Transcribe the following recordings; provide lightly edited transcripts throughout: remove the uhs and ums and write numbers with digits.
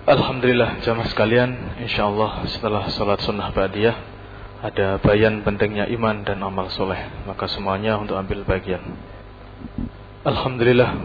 Alhamdulillah jamaah sekalian, insyaallah setelah salat sunnah ba'diyah ada bayan pentingnya iman dan amal soleh, maka semuanya untuk ambil bagian. Alhamdulillah,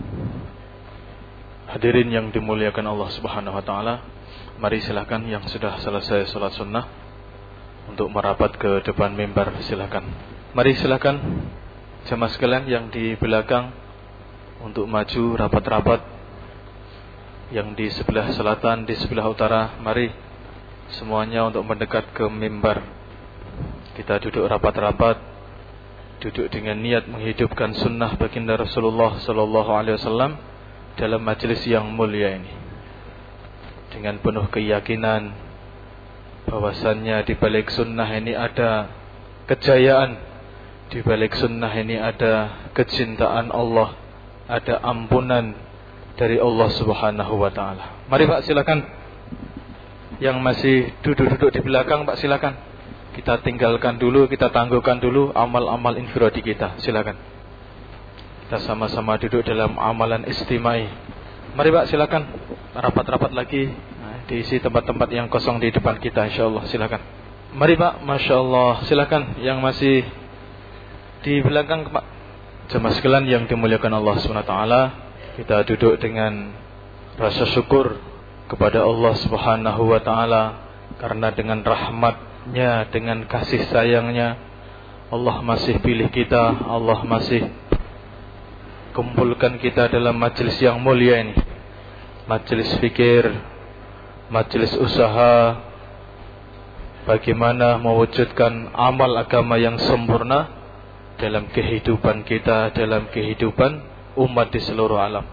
hadirin yang dimuliakan Allah Subhanahu wa taala, mari silakan yang sudah selesai salat sunnah untuk merapat ke depan mimbar, silakan. Mari silakan jamaah sekalian yang di belakang untuk maju rapat-rapat. Yang di sebelah selatan, di sebelah utara, mari semuanya untuk mendekat ke mimbar. Kita duduk rapat-rapat, duduk dengan niat menghidupkan sunnah baginda Rasulullah sallallahu alaihi wasallam dalam majelis yang mulia ini, dengan penuh keyakinan bahwasannya di balik sunnah ini ada kejayaan, di balik sunnah ini ada kecintaan Allah, ada ampunan dari Allah Subhanahu wa taala. Mari Pak, silakan. Yang masih duduk-duduk di belakang Pak, silakan. Kita tinggalkan dulu, kita tangguhkan dulu amal-amal infiradi kita. Silakan. Kita sama-sama duduk dalam amalan istimai. Mari Pak, silakan. Rapat-rapat lagi. Diisi tempat-tempat yang kosong di depan kita, insyaallah. Silakan. Mari Pak, masyaallah. Silakan yang masih di belakang Pak. Jemaah sekalian yang dimuliakan Allah Subhanahu wa taala, kita duduk dengan rasa syukur kepada Allah Subhanahu wa taala karena dengan rahmatnya, dengan kasih sayangnya Allah masih pilih kita, Allah masih kumpulkan kita dalam majelis yang mulia ini. Majelis fikir, majelis usaha bagaimana mewujudkan amal agama yang sempurna dalam kehidupan kita, dalam kehidupan umat di seluruh alam.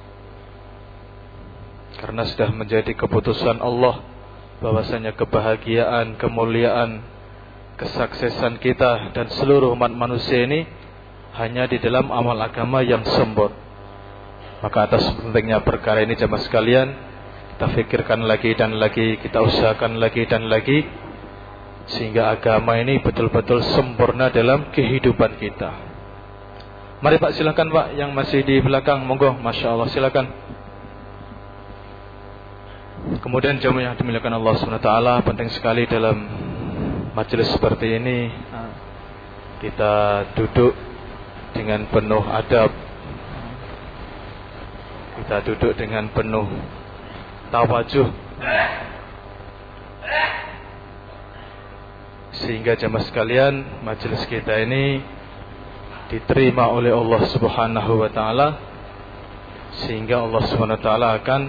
Karena sudah menjadi keputusan Allah bahwasanya kebahagiaan, kemuliaan, kesuksesan kita dan seluruh umat manusia ini hanya di dalam amal agama yang sempurna. Maka atas pentingnya perkara ini jemaah sekalian, kita fikirkan lagi dan lagi, kita usahakan lagi dan lagi, sehingga agama ini betul-betul sempurna dalam kehidupan kita. Mari Pak, silakan Pak yang masih di belakang, monggo, masya Allah, silakan. Kemudian jamaah yang dimuliakan Allah Subhanahu wa taala, penting sekali dalam majelis seperti ini kita duduk dengan penuh adab, kita duduk dengan penuh tawajuh, sehingga jamaah sekalian majelis kita ini diterima oleh Allah Subhanahu wa taala, sehingga Allah Subhanahu wa taala akan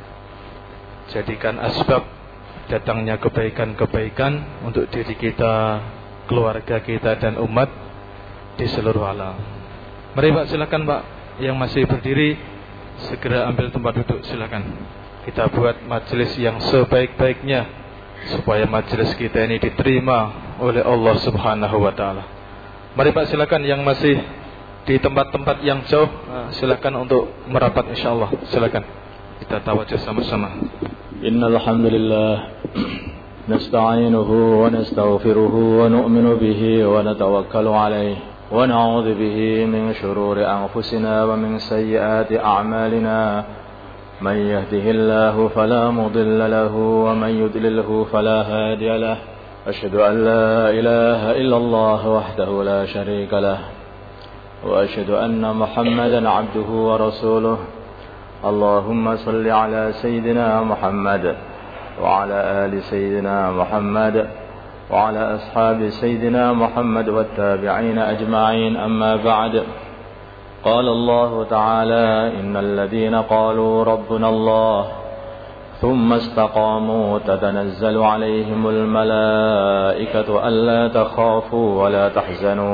jadikan asbab datangnya kebaikan-kebaikan untuk diri kita, keluarga kita dan umat di seluruh alam. Mari Pak, silakan Pak yang masih berdiri segera ambil tempat duduk, silakan. Kita buat majelis yang sebaik-baiknya supaya majelis kita ini diterima oleh Allah Subhanahu wa taala. Mari Pak, silakan yang masih di tempat-tempat yang jauh, silakan untuk merapat insyaallah. Silakan. Kita tawajuh sama-sama. Innal hamdalillah nasta'inuhu wa nastaghfiruhu wa nu'minu bihi wa natawakkalu alayhi wa na'udzu bihi min shururi anfusina wa min sayyiati a'malina. Man yahdihillahu fala mudilla lahu wa man yudlilhu fala hadiya lahu. أشهد أن لا إله إلا الله وحده لا شريك له وأشهد أن محمدا عبده ورسوله. اللهم صل على سيدنا محمد وعلى آل سيدنا محمد وعلى أصحاب سيدنا محمد والتابعين أجمعين. أما بعد، قال الله تعالى: إن الذين قالوا ربنا الله ثم استقاموا تتنزل عليهم الملائكة ألا تخافوا ولا تحزنوا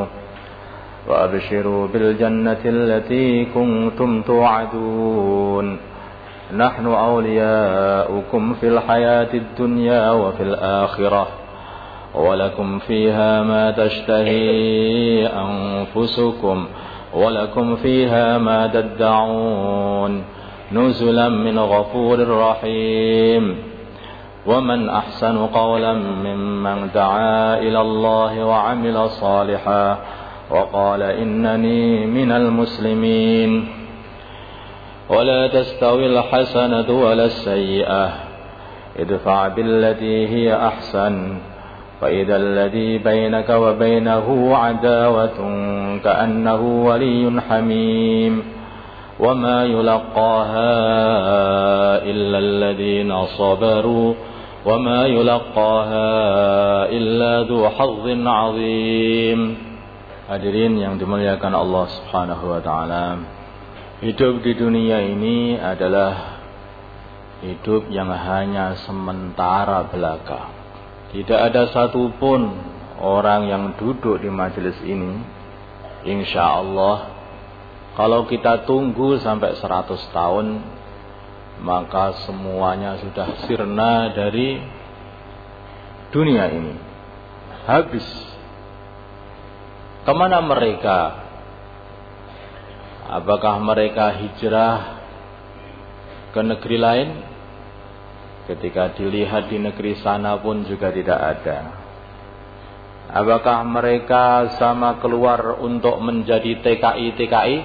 وأبشروا بالجنة التي كنتم توعدون. نحن أولياؤكم في الحياة الدنيا وفي الآخرة ولكم فيها ما تشتهي أنفسكم ولكم فيها ما تدعون نزلا من غفور رحيم. ومن أحسن قولا ممن دعا إلى الله وعمل صالحا وقال إنني من المسلمين. ولا تستوي الحسنة ولا السيئة ادفع بالتي هي أحسن فإذا الذي بينك وبينه عداوة كأنه ولي حميم وما يلقاها إلا الذين صبروا وما يلقاها إلا ذو حظ عظيم. Hadirin yang dimuliakan Allah Subhanahu wa taala, hidup di dunia ini adalah hidup yang hanya sementara belaka. Tidak ada satupun orang yang duduk di majelis ini, insya Allah, kalau kita tunggu sampai 100 tahun, maka semuanya sudah sirna dari dunia ini. Habis. Kemana mereka? Apakah mereka hijrah ke negeri lain? Ketika dilihat di negeri sana pun juga tidak ada. Apakah mereka sama keluar untuk menjadi TKI?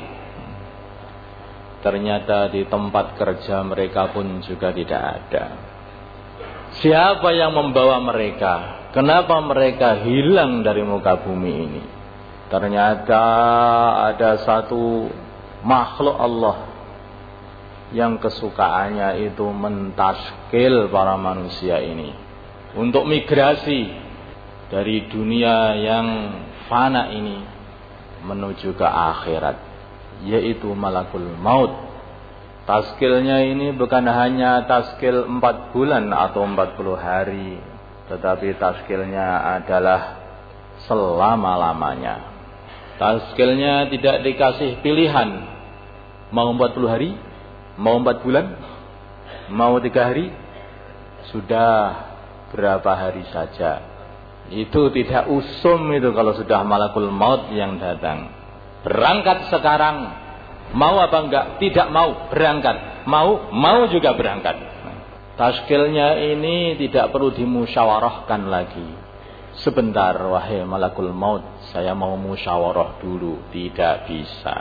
Ternyata di tempat kerja mereka pun juga tidak ada. Siapa yang membawa mereka? Kenapa mereka hilang dari muka bumi ini? Ternyata ada satu makhluk Allah yang kesukaannya itu mentaskil para manusia ini untuk migrasi dari dunia yang fana ini menuju ke akhirat, yaitu malakul maut. Taskilnya ini bukan hanya taskil 4 bulan atau 40 hari, tetapi taskilnya adalah selama-lamanya. Taskilnya tidak dikasih pilihan, mau 40 hari, mau 4 bulan, mau 3 hari, sudah berapa hari saja. Itu tidak usum itu kalau sudah malakul maut yang datang. Berangkat sekarang, mau apa enggak? Tidak mau, berangkat. Mau juga berangkat. Taskilnya ini tidak perlu dimusyawarahkan lagi. Sebentar, wahai malakul maut, saya mau musyawarah dulu. Tidak bisa.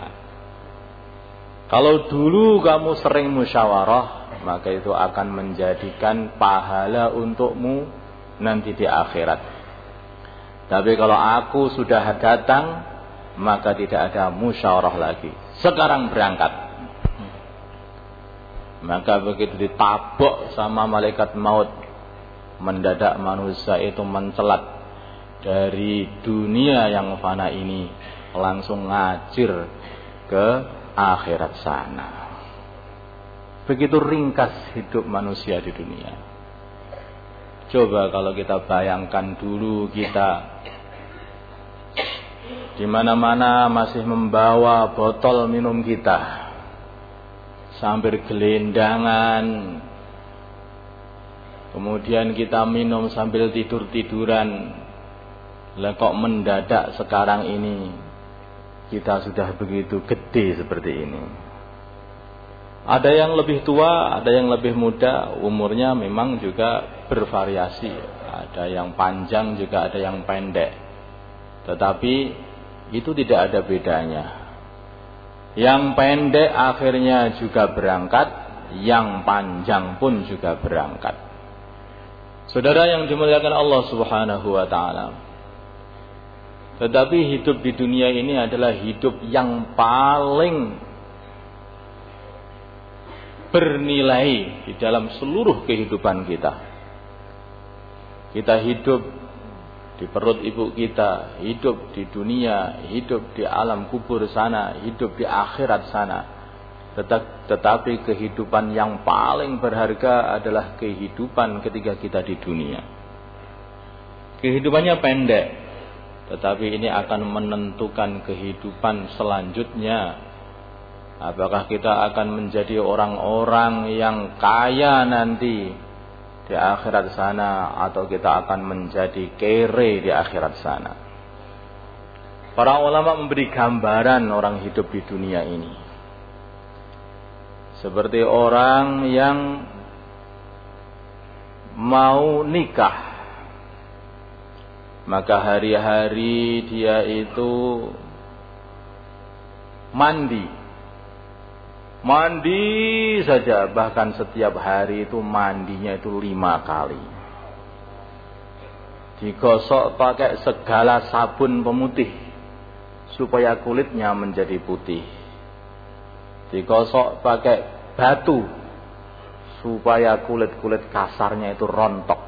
Kalau dulu kamu sering musyawarah, maka itu akan menjadikan pahala untukmu nanti di akhirat. Tapi kalau aku sudah datang, maka tidak ada musyawarah lagi. Sekarang berangkat. Maka begitu ditabok sama malaikat maut, mendadak manusia itu mencelat dari dunia yang fana ini, langsung ngajir ke akhirat sana. Begitu ringkas hidup manusia di dunia. Coba kalau kita bayangkan dulu kita di mana-mana masih membawa botol minum kita sambil gelendangan, kemudian kita minum sambil tidur-tiduran. Lah kok mendadak sekarang ini kita sudah begitu gede seperti ini. Ada yang lebih tua, ada yang lebih muda, umurnya memang juga bervariasi. Ada yang panjang juga ada yang pendek. Tetapi itu tidak ada bedanya. Yang pendek akhirnya juga berangkat, yang panjang pun juga berangkat. Saudara yang dimuliakan Allah Subhanahu wa taala. Tetapi hidup di dunia ini adalah hidup yang paling bernilai di dalam seluruh kehidupan kita. Kita hidup di perut ibu kita, hidup di dunia, hidup di alam kubur sana, hidup di akhirat sana. Tetapi kehidupan yang paling berharga adalah kehidupan ketika kita di dunia. Kehidupannya pendek, tetapi ini akan menentukan kehidupan selanjutnya. Apakah kita akan menjadi orang-orang yang kaya nanti di akhirat sana, atau kita akan menjadi kere di akhirat sana. Para ulama memberi gambaran orang hidup di dunia ini seperti orang yang mau nikah, maka hari-hari dia itu mandi, Mandi saja, bahkan setiap hari itu mandinya itu 5 kali. Digosok pakai segala sabun pemutih supaya kulitnya menjadi putih. Digosok pakai batu supaya kulit-kulit kasarnya itu rontok.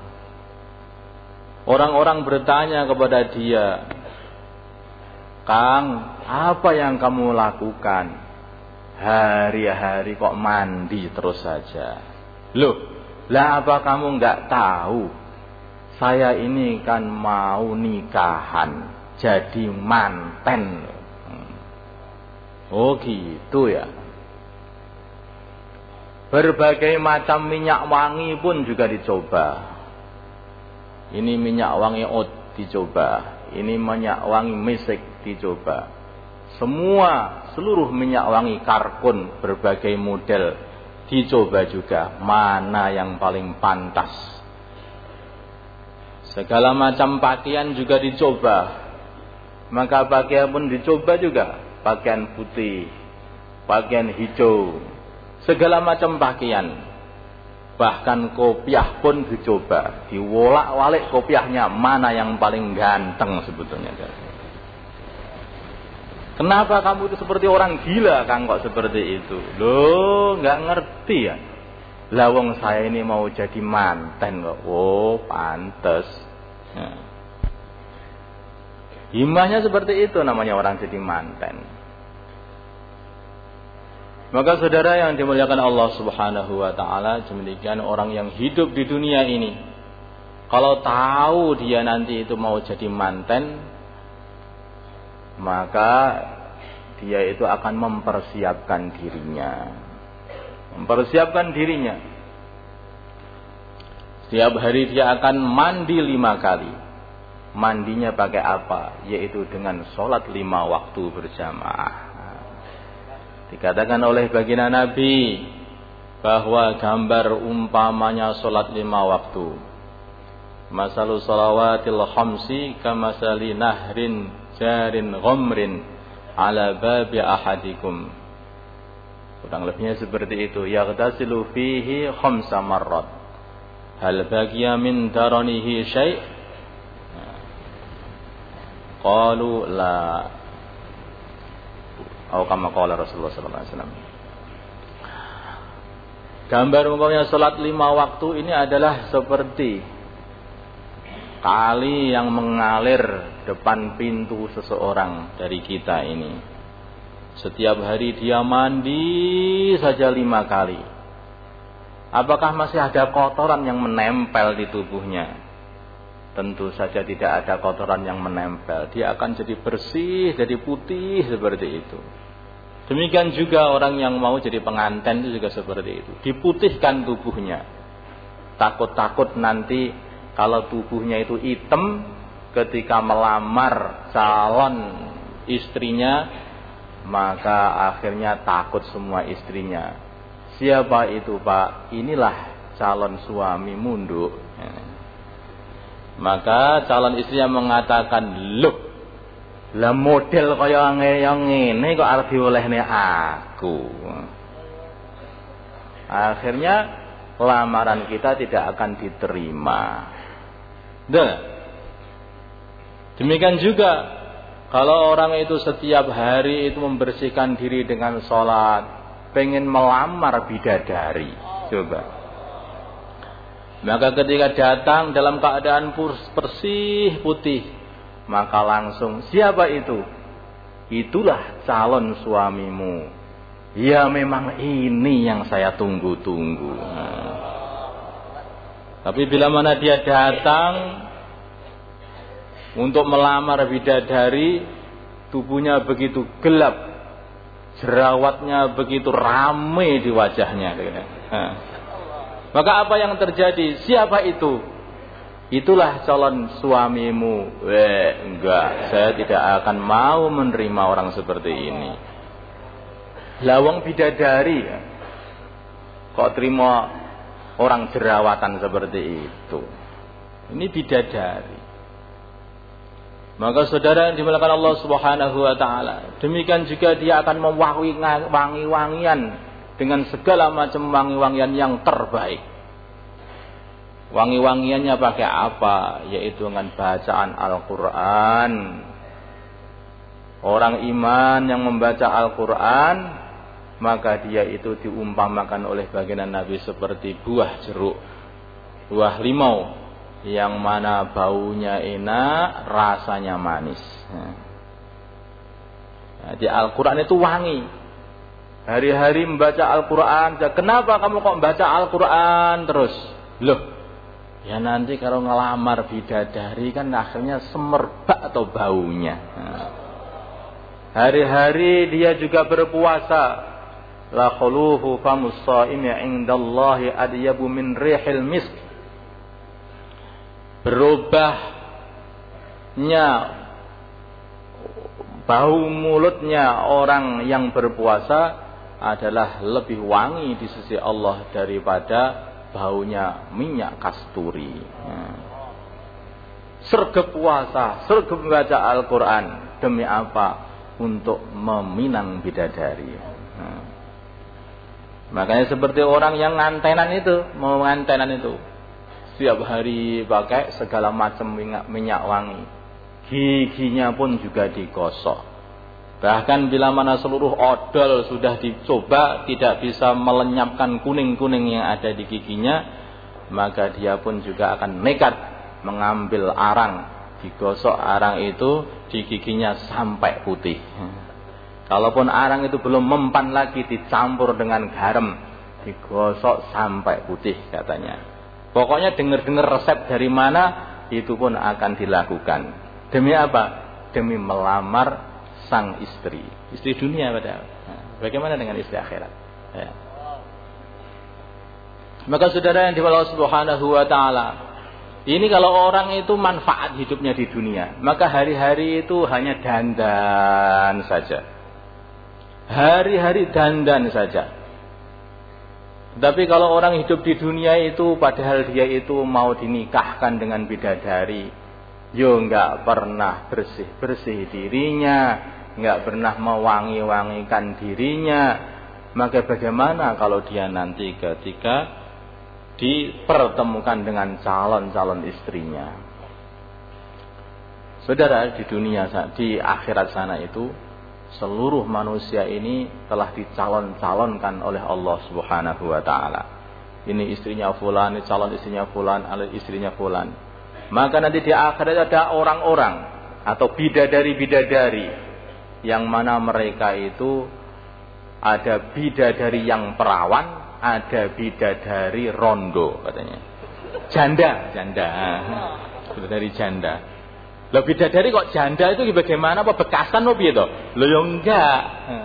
Orang-orang bertanya kepada dia, "Kang, apa yang kamu lakukan? Hari-hari kok mandi terus saja?" "Loh, lah apa kamu enggak tahu? Saya ini kan mau nikahan, jadi manten." Oh gitu ya. Berbagai macam minyak wangi pun juga dicoba. Ini minyak wangi oud dicoba, ini minyak wangi mesik dicoba. Seluruh minyak wangi karbon berbagai model dicoba juga. Mana yang paling pantas? Segala macam pakaian juga dicoba. Maka pakaian pun dicoba juga. Pakaian putih, pakaian hijau, segala macam pakaian. Bahkan kopiah pun dicoba. Diwolak-walik kopiahnya, mana yang paling ganteng sebetulnya. Kenapa kamu itu seperti orang gila, Kang, kok seperti itu? Loh, nggak ngerti ya. Lawang saya ini mau jadi manten kok. Oh, pantes. Nah. Himmahnya seperti itu namanya orang jadi manten. Maka saudara yang dimuliakan Allah Subhanahu wa taala, demikian orang yang hidup di dunia ini, kalau tahu dia nanti itu mau jadi manten, maka dia itu akan mempersiapkan dirinya. Mempersiapkan dirinya. Setiap hari dia akan mandi 5 kali. Mandinya pakai apa? Yaitu dengan sholat 5 waktu berjamaah. Dikatakan oleh baginda Nabi bahwa gambar umpamanya sholat 5 waktu. Masalu shalawatil khamsi kamasali nahrin jarin ghamrin ala babi ahadikum. Kurang lebihnya seperti itu. Yaghtasilu fihi khamsa marrat. Hal baqiya min daranihi syai'? Qalu la. Atau kama qala Rasulullah sallallahu alaihi wasallam. Gambar umpamanya salat 5 waktu ini adalah seperti kali yang mengalir depan pintu seseorang dari kita ini. Setiap hari dia mandi saja 5 kali. Apakah masih ada kotoran yang menempel di tubuhnya? Tentu saja tidak ada kotoran yang menempel. Dia akan jadi bersih, jadi putih seperti itu. Demikian juga orang yang mau jadi pengantin itu juga seperti itu. Diputihkan tubuhnya. Takut-takut nanti kalau tubuhnya itu hitam, ketika melamar calon istrinya, maka akhirnya takut semua istrinya. Siapa itu, Pak? Inilah calon suami munduk. Maka calon istrinya mengatakan, "Loh, lah model kaya yang ngene kok arep diolehne aku." Akhirnya lamaran kita tidak akan diterima. Demikian juga kalau orang itu setiap hari itu membersihkan diri dengan sholat, pengen melamar bidadari, coba. Maka ketika datang dalam keadaan bersih putih, maka langsung, "Siapa itu?" "Itulah calon suamimu." "Ya memang ini yang saya tunggu-tunggu." Tapi bila mana dia datang untuk melamar bidadari, tubuhnya begitu gelap, jerawatnya begitu ramai di wajahnya. Maka apa yang terjadi? "Siapa itu?" "Itulah calon suamimu." Enggak, saya tidak akan mau menerima orang seperti ini. Lawang bidadari, kok terima orang jerawatan seperti itu? Ini bidadari. Maka saudara yang dimuliakan Allah Subhanahu wa taala, demikian juga dia akan mewangi-wangian dengan segala macam wangi-wangian yang terbaik. Wangi-wangiannya pakai apa? Yaitu dengan bacaan Al-Quran. Orang iman yang membaca Al-Quran, maka dia itu diumpamakan oleh baginda Nabi seperti buah jeruk, buah limau, yang mana baunya enak, rasanya manis. Nah, di Al-Quran itu wangi. Hari-hari membaca Al-Quran. Kenapa kamu kok membaca Al-Quran terus? Loh, ya nanti kalau ngelamar bidadari kan akhirnya semerbak atau baunya. Hari-hari dia juga berpuasa. La khuluhu famus shaimi 'indallahi adyabu min rihil misk. Berubahnya bau mulutnya orang yang berpuasa adalah lebih wangi di sisi Allah daripada baunya minyak kasturi. Sergap puasa, sergap membaca Al-Quran. Demi apa? Untuk meminang bidadari. Makanya seperti orang yang ngantenan itu, mau ngantenan itu, setiap hari pakai segala macam minyak wangi. Giginya pun juga digosok. Bahkan bila mana seluruh odol sudah dicoba tidak bisa melenyapkan kuning-kuning yang ada di giginya, maka dia pun juga akan nekat mengambil arang, digosok arang itu di giginya sampai putih. Kalaupun arang itu belum mempan lagi, dicampur dengan garam, digosok sampai putih katanya. Pokoknya dengar-dengar resep dari mana, itu pun akan dilakukan. Demi apa? Demi melamar sang istri. Istri dunia padahal. Bagaimana dengan istri akhirat? Ya. Maka saudara yang dimuliakan Allah Subhanahu wa taala, ini kalau orang itu manfaat hidupnya di dunia, maka hari-hari itu hanya dandan saja. Hari-hari dandan saja. Tapi kalau orang hidup di dunia itu padahal dia itu mau dinikahkan dengan bidadari, yo enggak pernah bersih-bersih dirinya, enggak pernah mewangi-wangikan dirinya, maka bagaimana kalau dia nanti ketika dipertemukan dengan calon-calon istrinya? Saudara, di dunia, di akhirat sana itu seluruh manusia ini telah dicalon-calonkan oleh Allah Subhanahu wa taala. Ini istrinya fulan, ini calon istrinya fulan, istrinya fulan. Maka nanti di akhirat ada orang-orang atau bidadari-bidadari yang mana mereka itu ada bidadari yang perawan, ada bidadari rondo katanya. Janda. Bidadari janda. Lah bidadari kok janda itu bagaimana? Apa bekasan apa piye to? Lho ya enggak.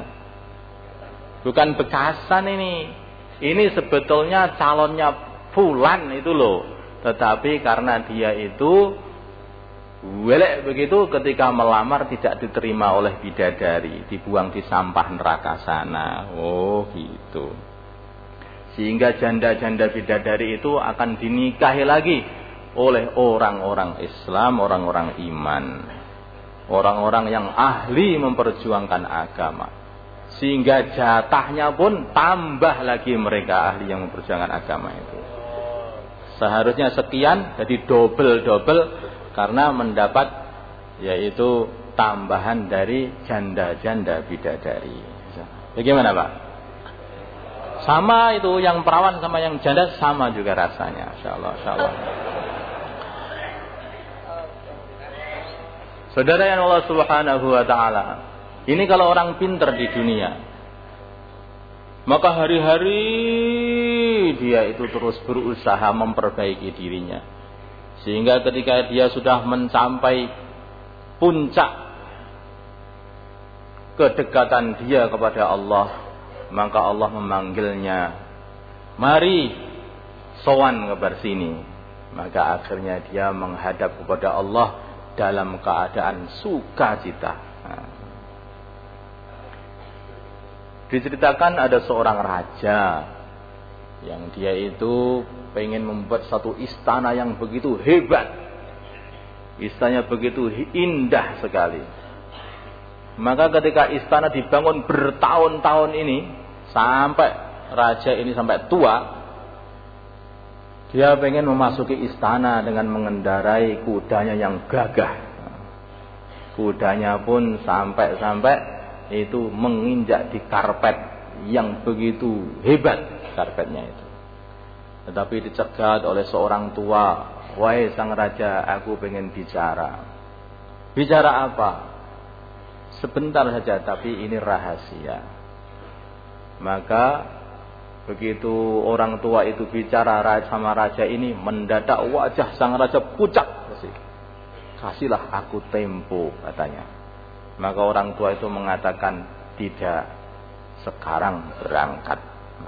Bukan bekasan ini. Ini sebetulnya calonnya fulan itu loh. Tetapi karena dia itu welek begitu, ketika melamar tidak diterima oleh bidadari, dibuang di sampah neraka sana. Oh gitu. Sehingga janda-janda bidadari itu akan dinikahi lagi oleh orang-orang Islam, orang-orang iman, orang-orang yang ahli memperjuangkan agama. Sehingga jatahnya pun tambah lagi mereka ahli yang memperjuangkan agama itu. Seharusnya sekian, jadi double karena mendapat yaitu tambahan dari janda-janda bidadari. Bagaimana Pak? Sama itu, yang perawan sama yang janda sama juga rasanya. Insyaallah. Saudara yang Allah Subhanahu wa taala, ini kalau orang pintar di dunia, maka hari-hari dia itu terus berusaha memperbaiki dirinya. Sehingga ketika dia sudah mencapai puncak kedekatan dia kepada Allah, maka Allah memanggilnya, mari sowan kebar sini. Maka akhirnya dia menghadap kepada Allah dalam keadaan sukacita. Diceritakan ada seorang raja yang dia itu pengen membuat satu istana yang begitu hebat. Istananya begitu indah sekali. Maka ketika istana dibangun bertahun-tahun ini, sampai raja ini sampai tua, dia pengen memasuki istana dengan mengendarai kudanya yang gagah. Kudanya pun sampai itu menginjak di karpet yang begitu hebat karpetnya itu. Tetapi dicegat oleh seorang tua, "Wahai sang raja, aku pengen bicara." "Bicara apa?" "Sebentar saja, tapi ini rahasia." Maka begitu orang tua itu bicara sama raja ini, mendadak wajah sang raja pucat. "Kasihlah aku tempo," katanya. Maka orang tua itu mengatakan, "Tidak, sekarang berangkat."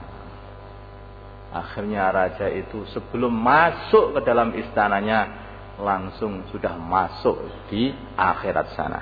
Akhirnya raja itu sebelum masuk ke dalam istananya, langsung sudah masuk di akhirat sana.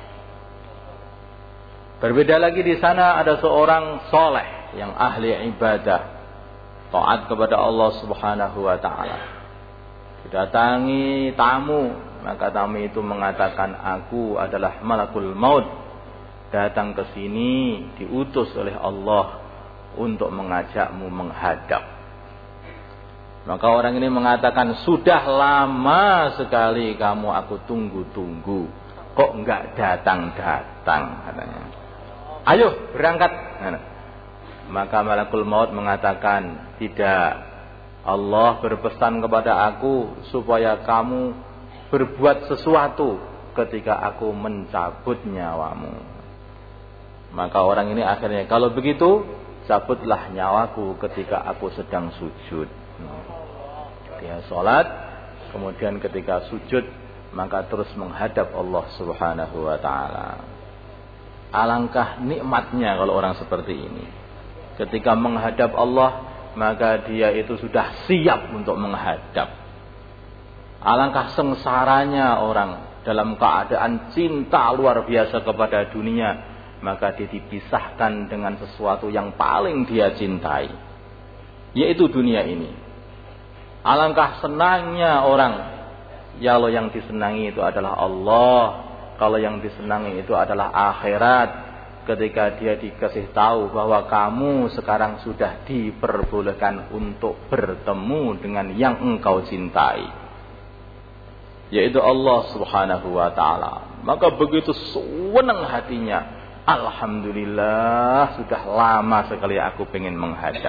Berbeda lagi di sana ada seorang soleh yang ahli ibadah, taat kepada Allah Subhanahu wa taala. Didatangi tamu, maka tamu itu mengatakan, "Aku adalah malakul maut, datang ke sini diutus oleh Allah untuk mengajakmu menghadap." Maka orang ini mengatakan, "Sudah lama sekali kamu aku tunggu-tunggu, kok enggak datang-datang?" katanya. "Ayo berangkat." Maka malakul maut mengatakan, "Tidak, Allah berpesan kepada aku supaya kamu berbuat sesuatu ketika aku mencabut nyawamu." Maka orang ini akhirnya, "Kalau begitu, cabutlah nyawaku ketika aku sedang sujud." Dia sholat, kemudian ketika sujud, maka terus menghadap Allah Subhanahu wa ta'ala. Alangkah nikmatnya kalau orang seperti ini. Ketika menghadap Allah, maka dia itu sudah siap untuk menghadap. Alangkah sengsaranya orang dalam keadaan cinta luar biasa kepada dunia, maka dia dipisahkan dengan sesuatu yang paling dia cintai, yaitu dunia ini. Alangkah senangnya orang, kalau yang disenangi itu adalah Allah, kalau yang disenangi itu adalah akhirat, ketika dia dikasih tahu bahwa kamu sekarang sudah diperbolehkan untuk bertemu dengan yang engkau cintai, yaitu Allah Subhanahu wa ta'ala. Maka begitu senang hatinya, "Alhamdulillah, sudah lama sekali aku pengen menghadap."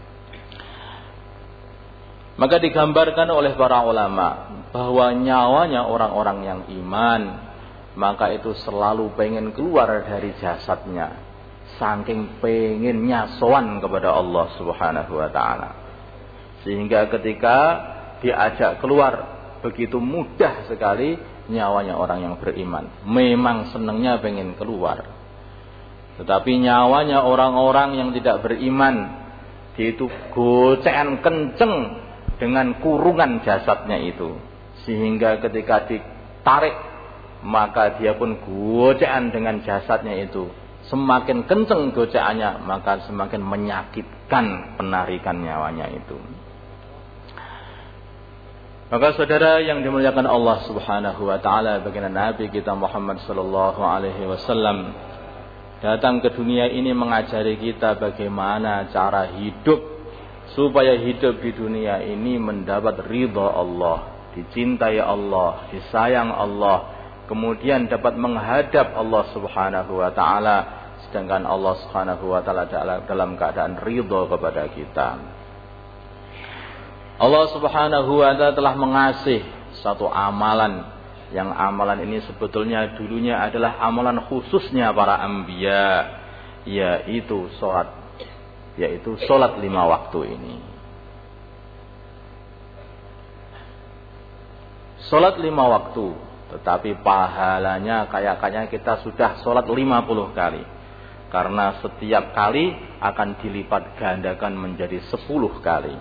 Maka digambarkan oleh para ulama bahwa nyawanya orang-orang yang iman, maka itu selalu pengen keluar dari jasadnya, saking pengennya sowan kepada Allah Subhanahu wa ta'ala. Sehingga ketika diajak keluar, begitu mudah sekali nyawanya orang yang beriman. Memang senangnya pengen keluar. Tetapi nyawanya orang-orang yang tidak beriman, dia itu gocekan kenceng dengan kurungan jasadnya itu, sehingga ketika ditarik, maka dia pun gocekan dengan jasadnya itu. Semakin kenceng gocekannya, maka semakin menyakitkan penarikan nyawanya itu. Maka saudara yang dimuliakan Allah Subhanahu wa ta'ala, baginda Nabi kita Muhammad sallallahu alaihi wasallam datang ke dunia ini mengajari kita bagaimana cara hidup supaya hidup di dunia ini mendapat ridha Allah, dicintai Allah, disayang Allah, kemudian dapat menghadap Allah Subhanahu wa ta'ala, sedangkan Allah Subhanahu wa ta'ala dalam keadaan ridha kepada kita. Allah Subhanahu wa ta'ala telah mengasih satu amalan, yang amalan ini sebetulnya dulunya adalah amalan khususnya para anbiya, yaitu sholat 5 waktu ini. Sholat 5 waktu, tetapi pahalanya kayaknya kita sudah sholat 50 kali. Karena setiap kali akan dilipat gandakan menjadi 10 kali.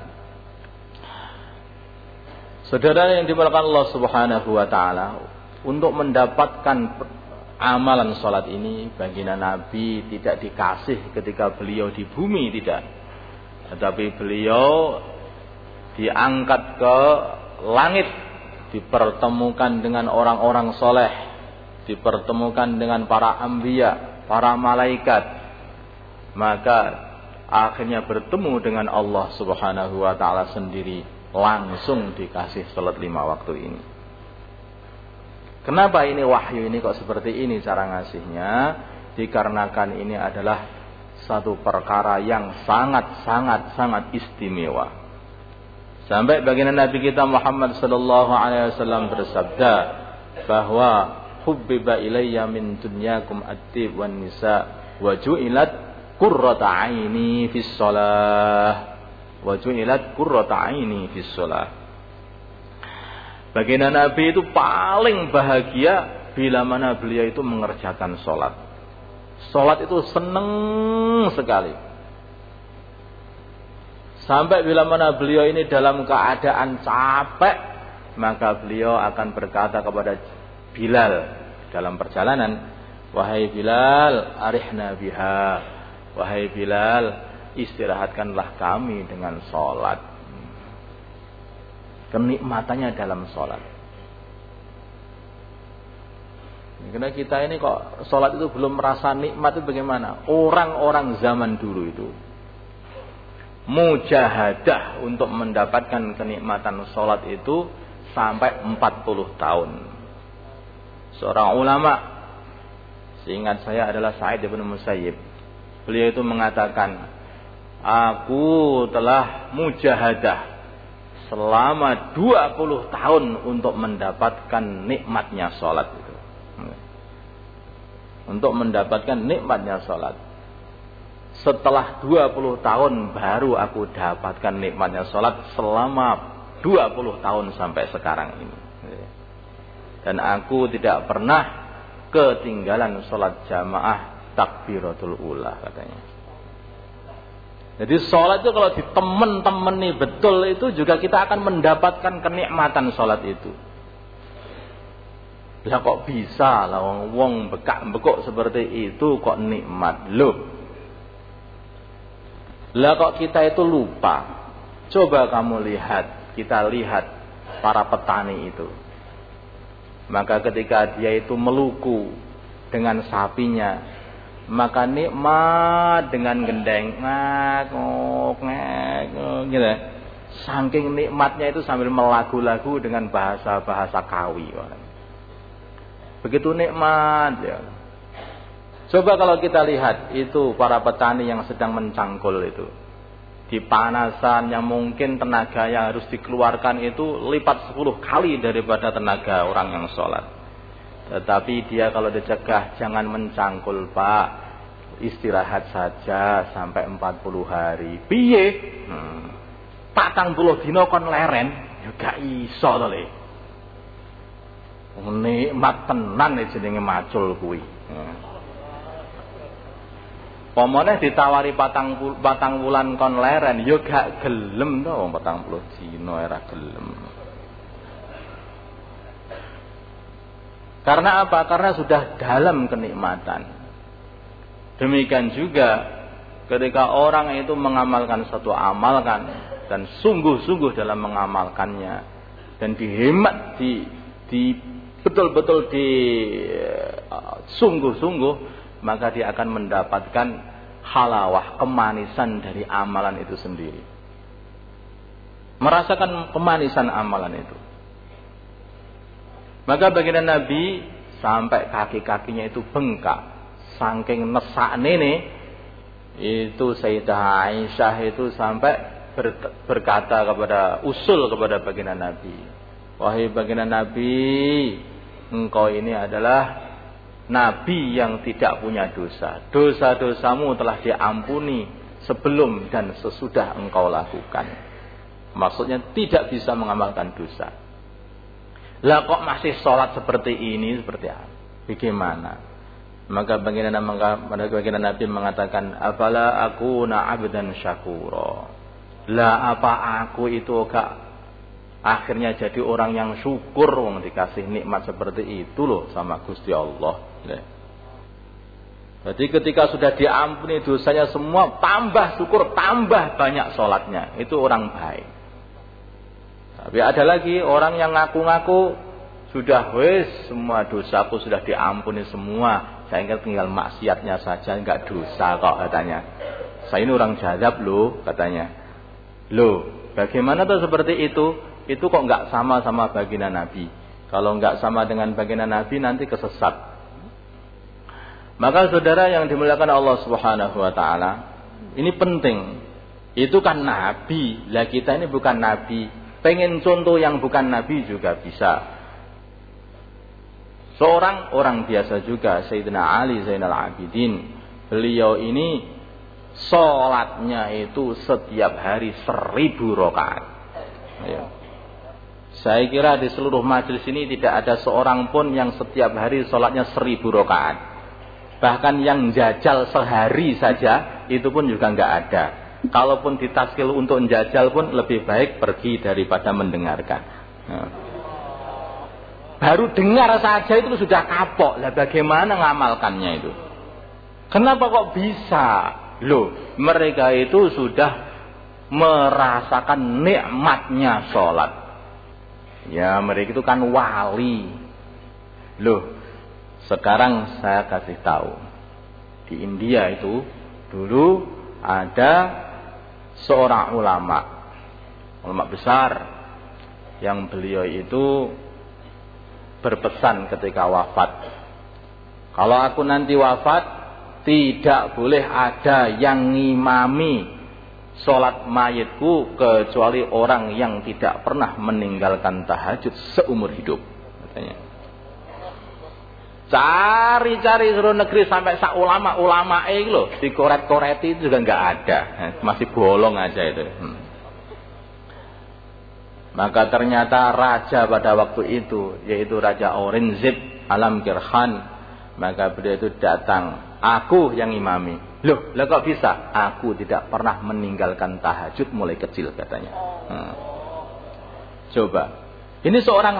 Saudara yang dimuliakan Allah Subhanahu wa ta'ala, untuk mendapatkan amalan sholat ini, baginda Nabi tidak dikasih ketika beliau di bumi, tidak. Tetapi beliau diangkat ke langit, dipertemukan dengan orang-orang soleh, dipertemukan dengan para anbiya, para malaikat, maka akhirnya bertemu dengan Allah Subhanahu wa ta'ala sendiri, langsung dikasih salat 5 waktu ini. Kenapa ini wahyu ini kok seperti ini cara ngasihnya? Dikarenakan ini adalah satu perkara yang sangat istimewa. Sampai baginda Nabi kita Muhammad sallallahu alaihi wasallam bersabda bahwa hubbiba ilayya min dunyakum at-tib wan nisa wa ju'ilat qurrata aini fis shalah. Wa ju'ilat qurrata aini fis shalah. Baginda Nabi itu paling bahagia bila mana beliau itu mengerjakan salat. Salat itu seneng sekali. Sampai bila mana beliau ini dalam keadaan capek, maka beliau akan berkata kepada Bilal dalam perjalanan, wahai Bilal, arihna biha. Wahai Bilal, istirahatkanlah kami dengan salat. Kenikmatannya dalam salat. Karena kita ini kok salat itu belum merasa nikmat itu bagaimana? Orang-orang zaman dulu itu mujahadah untuk mendapatkan kenikmatan salat itu sampai 40 tahun. Seorang ulama, seingat saya adalah Sa'id bin Musayyib. Beliau itu mengatakan, aku telah mujahadah selama 20 tahun untuk mendapatkan nikmatnya salat itu. Untuk mendapatkan nikmatnya salat. Setelah 20 tahun baru aku dapatkan nikmatnya salat selama 20 tahun sampai sekarang ini. Dan aku tidak pernah ketinggalan salat jamaah takbiratul ula katanya. Jadi salat itu kalau ditemen-temeni betul itu juga kita akan mendapatkan kenikmatan salat itu. Lah kok bisa lah wong bekak-bekok seperti itu kok nikmat loh. Lah kok kita itu lupa. Coba kamu lihat, kita lihat para petani itu. Maka ketika dia itu meluku dengan sapinya, maka nikmat dengan gendeng, gitu. Saking nikmatnya itu sambil melagu-lagu dengan bahasa-bahasa Kawi. Begitu nikmat ya. Coba kalau kita lihat itu para petani yang sedang mencangkul itu di panasan yang mungkin tenaga yang harus dikeluarkan itu lipat 10 kali daripada tenaga orang yang sholat. Tetapi dia kalau dicegah jangan mencangkul Pak, istirahat saja sampai 40 hari. Piye? 40 dina kon leren ya gak iso to Le. Nikmat tenan jenenge macul kuwi. Pomone ditawari patang wulan kon leren, yo gak gelem to wong 40 dina ora gelem. Karena apa? Karena sudah dalam kenikmatan. Demikian juga ketika orang itu mengamalkan satu amalkan dan sungguh-sungguh dalam mengamalkannya dan dihemat betul-betul sungguh-sungguh, maka dia akan mendapatkan halawah, kemanisan dari amalan itu sendiri. Merasakan kemanisan amalan itu. Maka baginda Nabi sampai kaki-kakinya itu bengkak. Saking nesakne itu Sayyidah Aisyah itu sampai berkata usul kepada baginda Nabi. Wahai baginda Nabi, engkau ini adalah Nabi yang tidak punya dosa. Dosa-dosamu telah diampuni sebelum dan sesudah engkau lakukan. Maksudnya tidak bisa mengamalkan dosa. Lah kok masih sholat seperti ini, seperti apa? Bagaimana? Maka baginda Nabi mengatakan, afala akuna abdan syakura. Lah apa aku itu gak akhirnya jadi orang yang syukur wong dikasih nikmat seperti itu loh sama Gusti Allah. Jadi ketika sudah diampuni dosanya semua, tambah syukur, tambah banyak sholatnya. Itu orang baik. Tapi ada lagi orang yang ngaku-ngaku sudah semua dosaku sudah diampuni semua, saya tinggal maksiatnya saja, enggak dosa kok katanya. Saya ini orang jadab loh katanya. Loh, bagaimana tuh seperti itu? Itu kok enggak sama baginda Nabi. Kalau enggak sama dengan baginda Nabi nanti kesesat. Maka saudara yang dimuliakan Allah Subhanahu wa taala, ini penting. Itu kan nabi, lah kita ini bukan nabi. Pengen contoh yang bukan nabi juga bisa. Seorang orang biasa juga, Sayyidina Ali Zainal Abidin. Beliau ini sholatnya itu setiap hari 1000 rakaat. Ya. Saya kira di seluruh majelis ini tidak ada seorang pun yang setiap hari sholatnya 1000 rakaat. Bahkan yang jajal sehari saja itu pun juga enggak ada. Kalaupun ditaskil untuk menjajal pun lebih baik pergi daripada mendengarkan. Nah. Baru dengar saja itu sudah kapok. Lah bagaimana ngamalkannya itu? Kenapa kok bisa? Loh, mereka itu sudah merasakan nikmatnya sholat. Ya, mereka itu kan wali. Loh, sekarang saya kasih tahu. Di India itu dulu ada seorang ulama besar yang beliau itu berpesan ketika wafat. Kalau aku nanti wafat, tidak boleh ada yang ngimami sholat mayitku kecuali orang yang tidak pernah meninggalkan tahajud seumur hidup, katanya. Cari-cari seluruh negeri sampai sak ulama loh, dikoret-koreti itu juga nggak ada, masih bolong aja itu. Maka ternyata raja pada waktu itu, yaitu Raja Aurangzeb Alamgir Khan, maka beliau itu datang, aku yang imami. Loh, kok bisa? Aku tidak pernah meninggalkan tahajud mulai kecil, katanya. Coba, ini seorang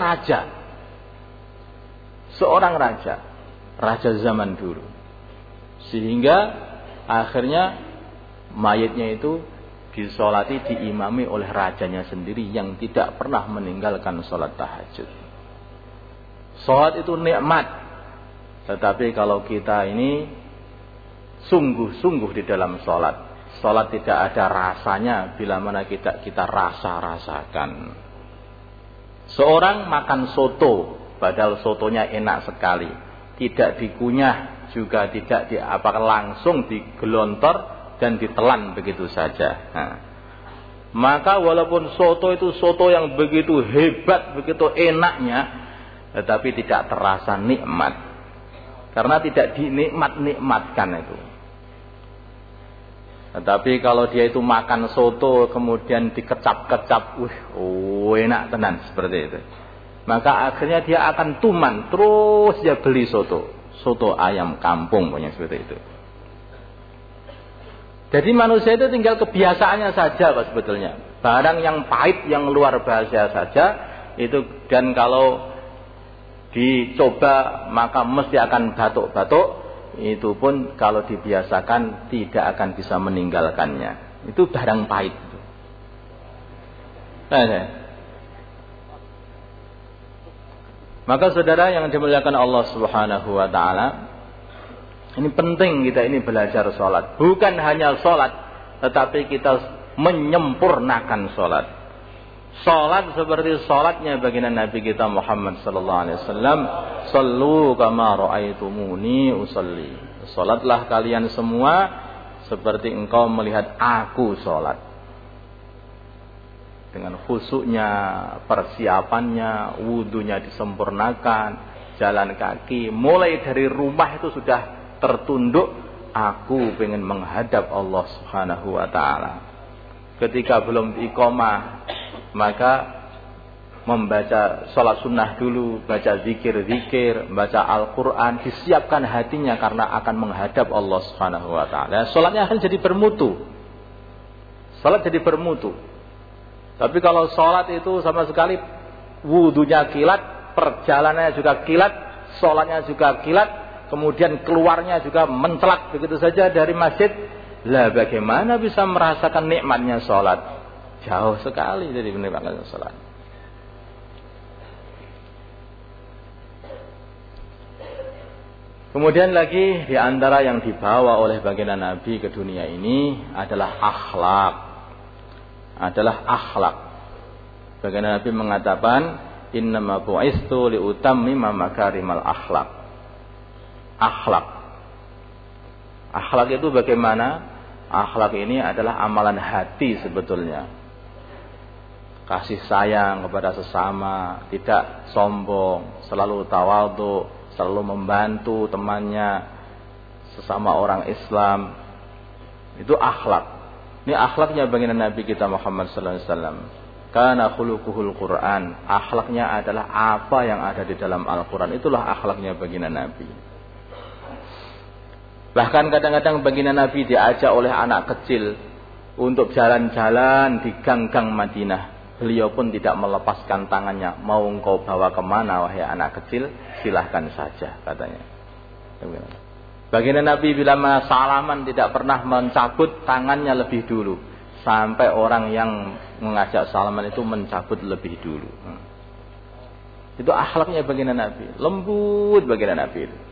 raja zaman dulu, sehingga akhirnya mayitnya itu disolati, diimami oleh rajanya sendiri yang tidak pernah meninggalkan sholat tahajud. Sholat itu nikmat, tetapi kalau kita ini sungguh-sungguh di dalam sholat, sholat tidak ada rasanya bila mana kita rasa-rasakan. Seorang makan soto, padahal sotonya enak sekali, tidak dikunyah juga tidak langsung digelontor dan ditelan begitu saja. Nah, maka walaupun soto itu soto yang begitu hebat, begitu enaknya, tetapi tidak terasa nikmat, karena tidak dinikmat-nikmatkan itu. Tetapi kalau dia itu makan soto kemudian dikecap-kecap, enak tenan seperti itu, maka akhirnya dia akan tuman terus dia beli soto ayam kampung punya seperti itu. Jadi manusia itu tinggal kebiasaannya saja Pak sebetulnya. Barang yang pahit, yang luar biasa saja itu, dan kalau dicoba maka mesti akan batuk-batuk, itu pun kalau dibiasakan tidak akan bisa meninggalkannya. Itu barang pahit itu. Maka saudara yang dimuliakan Allah Subhanahu wa taala, ini penting kita ini belajar sholat. Bukan hanya sholat, tetapi kita menyempurnakan sholat. Sholat seperti sholatnya baginda Nabi kita Muhammad sallallahu alaihi wasallam, "Shallu kama ra'aitumuni usolli." Sholatlah kalian semua seperti engkau melihat aku sholat. Dengan khusyuknya, persiapannya, wudunya disempurnakan, jalan kaki, mulai dari rumah itu sudah tertunduk, aku pengen menghadap Allah Subhanahu wa taala. Ketika belum iqamah, maka membaca sholat sunnah dulu, baca zikir-zikir, baca Al-Quran, disiapkan hatinya karena akan menghadap Allah Subhanahu wa taala. Sholatnya akan jadi bermutu. Sholat jadi bermutu. Tapi kalau sholat itu sama sekali wudunya kilat, perjalanannya juga kilat, sholatnya juga kilat, kemudian keluarnya juga mencelak begitu saja dari masjid, lah bagaimana bisa merasakan nikmatnya sholat? Jauh sekali dari menikmatnya sholat. Kemudian lagi di antara yang dibawa oleh baginda Nabi ke dunia ini adalah akhlak. Baginda Nabi mengatakan, "Innama bu'istu liutammima makarimal akhlak." Akhlak itu bagaimana? Akhlak ini adalah amalan hati sebetulnya. Kasih sayang kepada sesama, tidak sombong, selalu tawadhu, selalu membantu temannya, sesama orang Islam. Itu akhlak. Ini akhlaknya baginda Nabi kita Muhammad sallallahu alaihi wasallam. Kana khuluquhul Quran. Akhlaknya adalah apa yang ada di dalam Al-Quran. Itulah akhlaknya baginda Nabi. Bahkan kadang-kadang baginda Nabi diajak oleh anak kecil untuk jalan-jalan di gang-gang Madinah. Beliau pun tidak melepaskan tangannya. Mau engkau bawa kemana wahai anak kecil? Silahkan saja katanya. Baginda Nabi bila salaman tidak pernah mencabut tangannya lebih dulu. Sampai orang yang mengajak salaman itu mencabut lebih dulu. Itu akhlaknya baginda Nabi. Lembut baginda Nabi itu.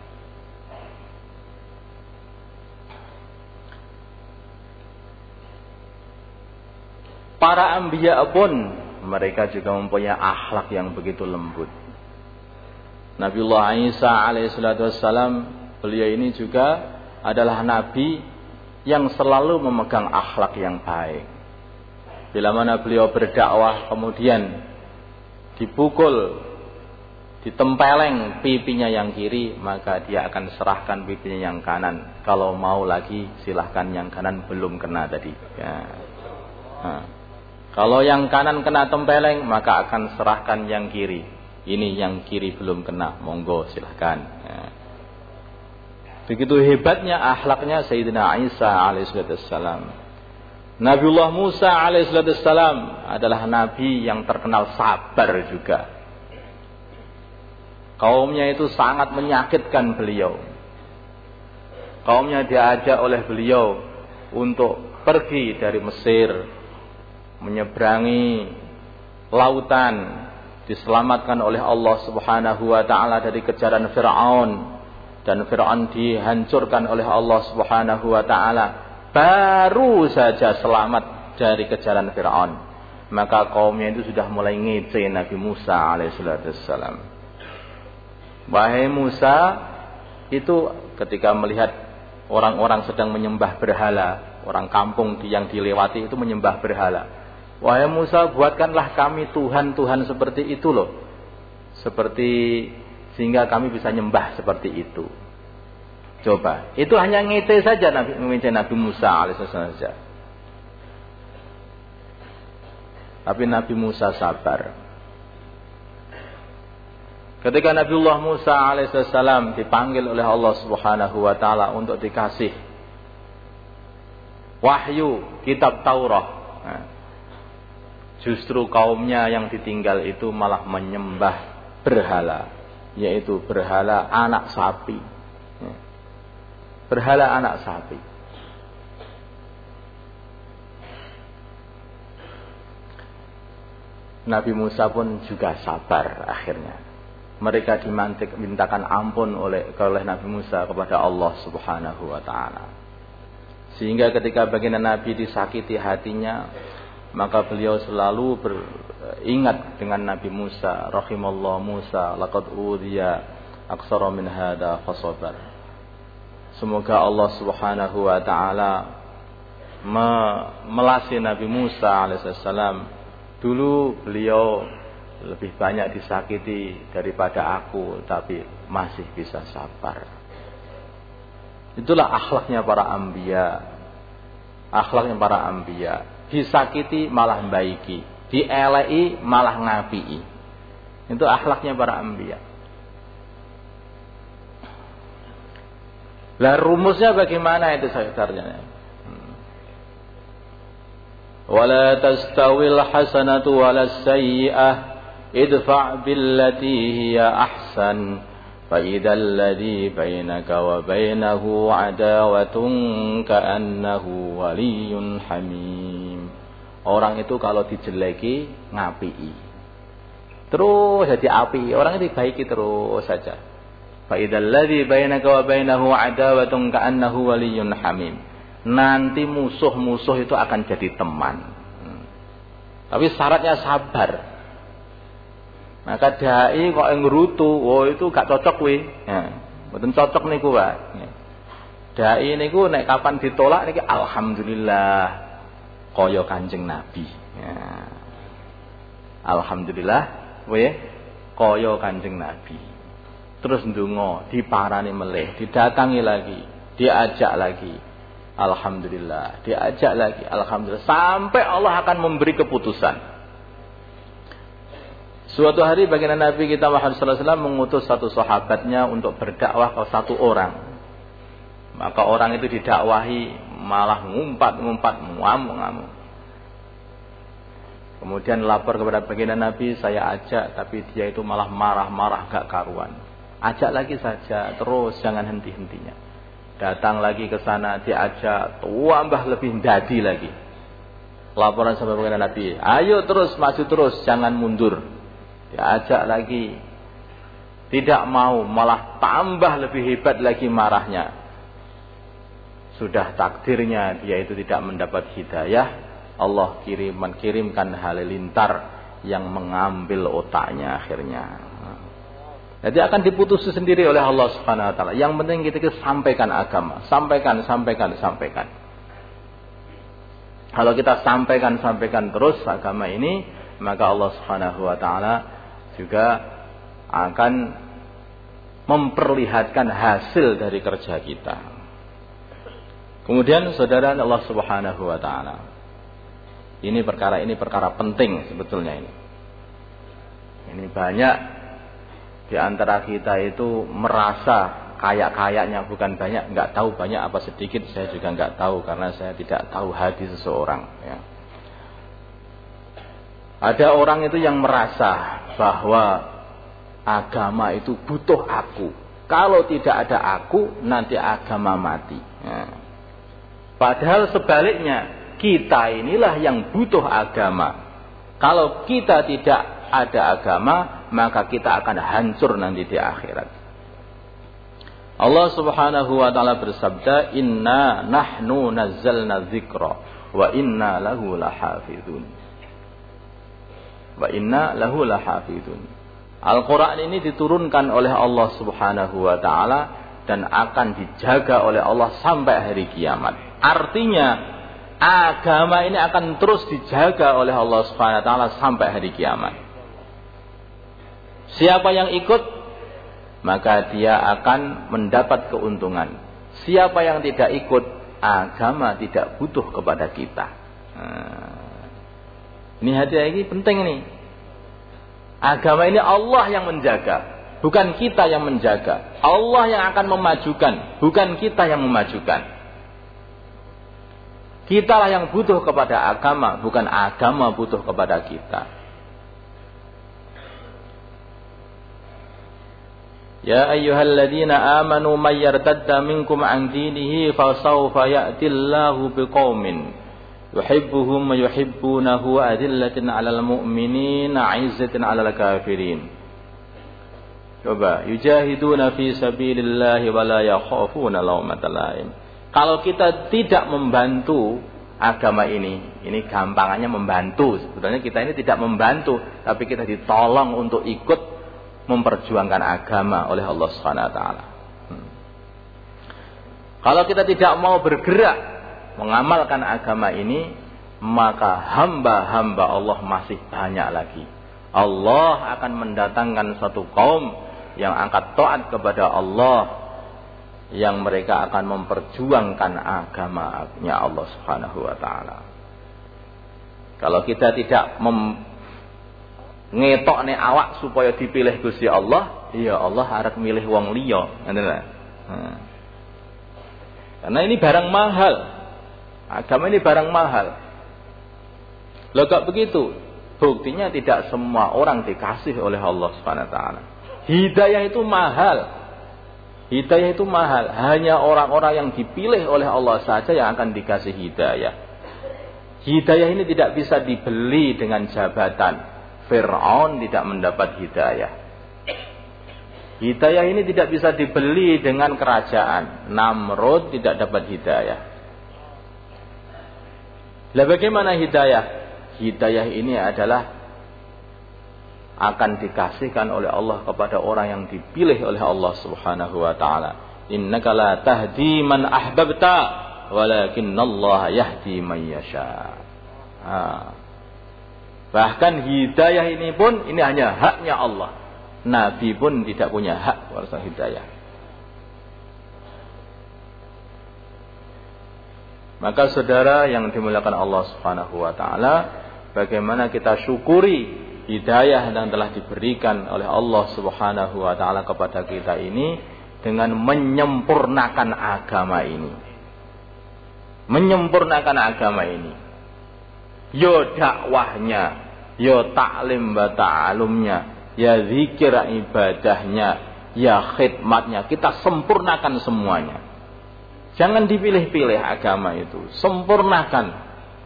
Para anbiya pun mereka juga mempunyai akhlak yang begitu lembut. Nabiullah Isa alaihissalatu wassalam, beliau ini juga adalah nabi yang selalu memegang akhlak yang baik. Bila mana beliau berdakwah kemudian dipukul, ditempeleng pipinya yang kiri, maka dia akan serahkan pipinya yang kanan. Kalau mau lagi silahkan, yang kanan belum kena tadi. Ya. Kalau yang kanan kena tempeleng, maka akan serahkan yang kiri. Ini yang kiri belum kena, monggo silahkan. Ya. Begitu hebatnya akhlaknya Sayyidina Isa alaihissalam. Nabiullah Musa alaihissalam adalah nabi yang terkenal sabar juga. Kaumnya itu sangat menyakitkan beliau. Kaumnya diajak oleh beliau untuk pergi dari Mesir, menyeberangi lautan, diselamatkan oleh Allah Subhanahu wa taala dari kejaran Firaun, dan Firaun dihancurkan oleh Allah Subhanahu wa taala. Baru saja selamat dari kejaran Firaun, maka kaumnya itu sudah mulai ngece Nabi Musa alaihissalam. Wahai Musa, itu ketika melihat orang-orang sedang menyembah berhala, orang kampung yang dilewati itu menyembah berhala. Wahai Musa, buatkanlah kami Tuhan-Tuhan seperti itu loh. Seperti sehingga kami bisa nyembah seperti itu. Coba, itu hanya ngece saja Nabi Musa alaihissalam saja. Tapi Nabi Musa sabar. Ketika Nabiullah Musa alaihissalam dipanggil oleh Allah Subhanahu wa taala untuk dikasih wahyu kitab Taurat, justru kaumnya yang ditinggal itu malah menyembah berhala, yaitu berhala anak sapi. Berhala anak sapi. Nabi Musa pun juga sabar akhirnya. Mereka dimintakan ampun oleh Nabi Musa kepada Allah Subhanahu wa taala. Sehingga ketika baginda Nabi disakiti hatinya, maka beliau selalu beringat dengan Nabi Musa, rahimallahu Musa laqad udhiya aksara min hada fasabar. Semoga Allah Subhanahu wa taala melasi Nabi Musa alaihissalam. Dulu beliau lebih banyak disakiti daripada aku, tapi masih bisa sabar. Itulah akhlaknya para anbiya. Akhlaknya para anbiya. Disakiti malah baiki, dielei malah ngapii. Itu akhlaknya para anbiya. Lah rumusnya bagaimana itu sebenarnya? Wala tastawil hasanatu wala sayyi'ah idfa' billati hiya ahsan fa idzal ladzi bainaka wa bainahu adawatun ka'annahu waliyyun hamim. Orang itu kalau dijeleki ngapii, terus jadi api. Orang itu dibaiki terus saja. Fa idzal ladzi bainaka wa bainahu adawatun ka'annahu waliyyun hamim. Nanti musuh-musuh itu akan jadi teman. Tapi syaratnya sabar. Maka dai kok ngrutu, oh itu gak cocok kuwi. Ya, mboten cocok niku, Pak. Dai niku nek kapan ditolak niki alhamdulillah kaya Kanjeng Nabi. Ya. Alhamdulillah kowe kaya Kanjeng Nabi. Terus ndonga, diparani melih, didatangi lagi, diajak lagi. Alhamdulillah, diajak lagi, alhamdulillah, sampai Allah akan memberi keputusan. Suatu hari baginda Nabi kita Muhammad sallallahu alaihi wasallam mengutus satu sahabatnya untuk berdakwah ke satu orang. Maka orang itu didakwahi malah ngumpat-ngumpat, ngamuk-ngamuk. Kemudian lapor kepada baginda Nabi, saya ajak tapi dia itu malah marah-marah gak karuan. Ajak lagi saja, terus jangan henti-hentinya. Datang lagi ke sana, diajak, tambah lebih dadi lagi. Laporan sampai baginda Nabi, ayo terus, maju terus, jangan mundur. Diajak lagi, tidak mau, malah tambah lebih hebat lagi marahnya. Sudah takdirnya dia itu tidak mendapat hidayah, Allah kirimkan halilintar yang mengambil otaknya akhirnya. Jadi akan diputus sendiri oleh Allah Subhanahu wa taala. Yang penting kita sampaikan agama, sampaikan. Kalau kita sampaikan terus agama ini, maka Allah Subhanahu wa taala juga akan memperlihatkan hasil dari kerja kita. Kemudian saudara Allah Subhanahu wa taala. Ini perkara penting sebetulnya ini. Ini banyak di antara kita itu merasa kayak-kayaknya, bukan banyak, enggak tahu banyak apa sedikit, saya juga enggak tahu karena saya tidak tahu hati seseorang, ya. Ada orang itu yang merasa bahwa agama itu butuh aku. Kalau tidak ada aku, nanti agama mati. Ya. Padahal sebaliknya, kita inilah yang butuh agama. Kalau kita tidak ada agama, maka kita akan hancur nanti di akhirat. Allah Subhanahu wa taala bersabda, "Inna nahnu nazzalna dzikra wa inna lahu lahafizun." Wa inna lahu lahafizun. Al-Qur'an ini diturunkan oleh Allah Subhanahu wa taala dan akan dijaga oleh Allah sampai hari kiamat. Artinya, agama ini akan terus dijaga oleh Allah Subhanahu wa taala sampai hari kiamat. Siapa yang ikut, maka dia akan mendapat keuntungan. Siapa yang tidak ikut, agama tidak butuh kepada kita. Ini hadiah ini penting ini. Agama ini Allah yang menjaga, bukan kita yang menjaga. Allah yang akan memajukan, bukan kita yang memajukan. Kitalah yang butuh kepada agama, bukan agama butuh kepada kita. Ya ayyuhalladzina amanu may yartadda minkum an dinihi fasawfa ya'tillahu biqaumin yuhibbuhum wa yuhibbunahu adillatin 'alal mu'minina 'izzatin 'alal kafirin. Coba, yujahiduna fi sabilillahi wa la yakhafuna lawmata laim. Kalau kita tidak membantu agama ini gampangannya membantu. Sebetulnya kita ini tidak membantu, tapi kita ditolong untuk ikut memperjuangkan agama oleh Allah Subhanahu wa taala. Kalau kita tidak mau bergerak mengamalkan agama ini, maka hamba-hamba Allah masih banyak lagi. Allah akan mendatangkan satu kaum yang angkat taat kepada Allah, yang mereka akan memperjuangkan agamanya Allah Subhanahu wa taala. Kalau kita tidak ngetokne awak supaya dipilih Gusti Allah, ya Allah arep milih wong liya, ngoten lho. Karena ini barang mahal. Agama ini barang mahal. Loh kok begitu? Buktinya tidak semua orang dikasih oleh Allah Subhanahu wa taala. Hidayah itu mahal. Hidayah itu mahal. Hanya orang-orang yang dipilih oleh Allah saja yang akan dikasih hidayah. Hidayah ini tidak bisa dibeli dengan jabatan. Fir'aun tidak mendapat hidayah. Hidayah ini tidak bisa dibeli dengan kerajaan. Namrud tidak dapat hidayah. Lah bagaimana hidayah? Hidayah ini adalah akan dikasihkan oleh Allah kepada orang yang dipilih oleh Allah Subhanahu wa taala. Innaka la tahdi man ahbabta walakinnallaha yahdi man yasha. Bahkan hidayah ini pun ini hanya haknya Allah. Nabi pun tidak punya hak atas hidayah. Maka saudara yang dimuliakan Allah Subhanahu wa taala, bagaimana kita syukuri hidayah yang telah diberikan oleh Allah Subhanahu wa taala kepada kita ini dengan menyempurnakan agama ini. Menyempurnakan agama ini. Yo dakwahnya, yo taklim wa ta'alumnya, ya zikir ibadahnya, ya khidmatnya, kita sempurnakan semuanya. Jangan dipilih-pilih agama itu, sempurnakan.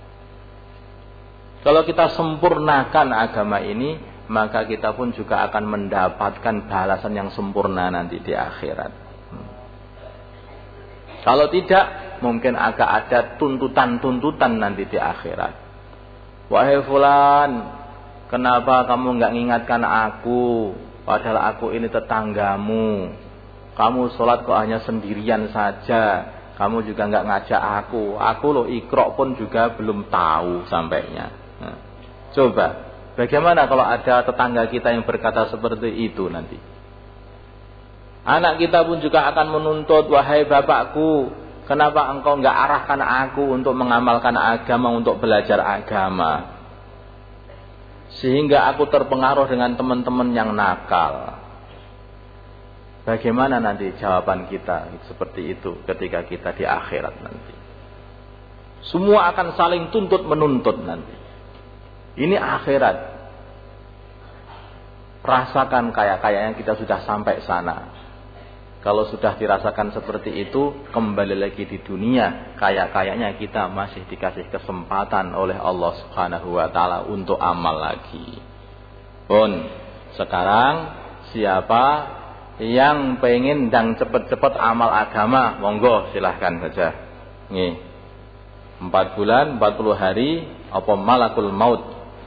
Kalau kita sempurnakan agama ini, maka kita pun juga akan mendapatkan balasan yang sempurna nanti di akhirat. Kalau tidak, mungkin agak ada tuntutan-tuntutan nanti di akhirat. Wahai fulan, kenapa kamu enggak mengingatkan aku? Padahal aku ini tetanggamu. Kamu sholat kok hanya sendirian saja. Kamu juga enggak ngajak aku. Aku loh Iqra pun juga belum tahu sampainya. Nah, coba, bagaimana kalau ada tetangga kita yang berkata seperti itu nanti? Anak kita pun juga akan menuntut, wahai bapakku, kenapa engkau enggak arahkan aku untuk mengamalkan agama, untuk belajar agama? Sehingga aku terpengaruh dengan teman-teman yang nakal. Bagaimana nanti jawaban kita seperti itu ketika kita di akhirat nanti? Semua akan saling tuntut menuntut nanti. Ini akhirat. Rasakan kayak-kayaknya kita sudah sampai sana. Kalau sudah dirasakan seperti itu, kembali lagi di dunia, kayak-kayaknya kita masih dikasih kesempatan oleh Allah Subhanahu wa taala untuk amal lagi. Pun sekarang siapa yang pengen dan cepet-cepet amal agama, monggo silahkan saja. Nih, 4 bulan, 40 hari, apa malakul maut.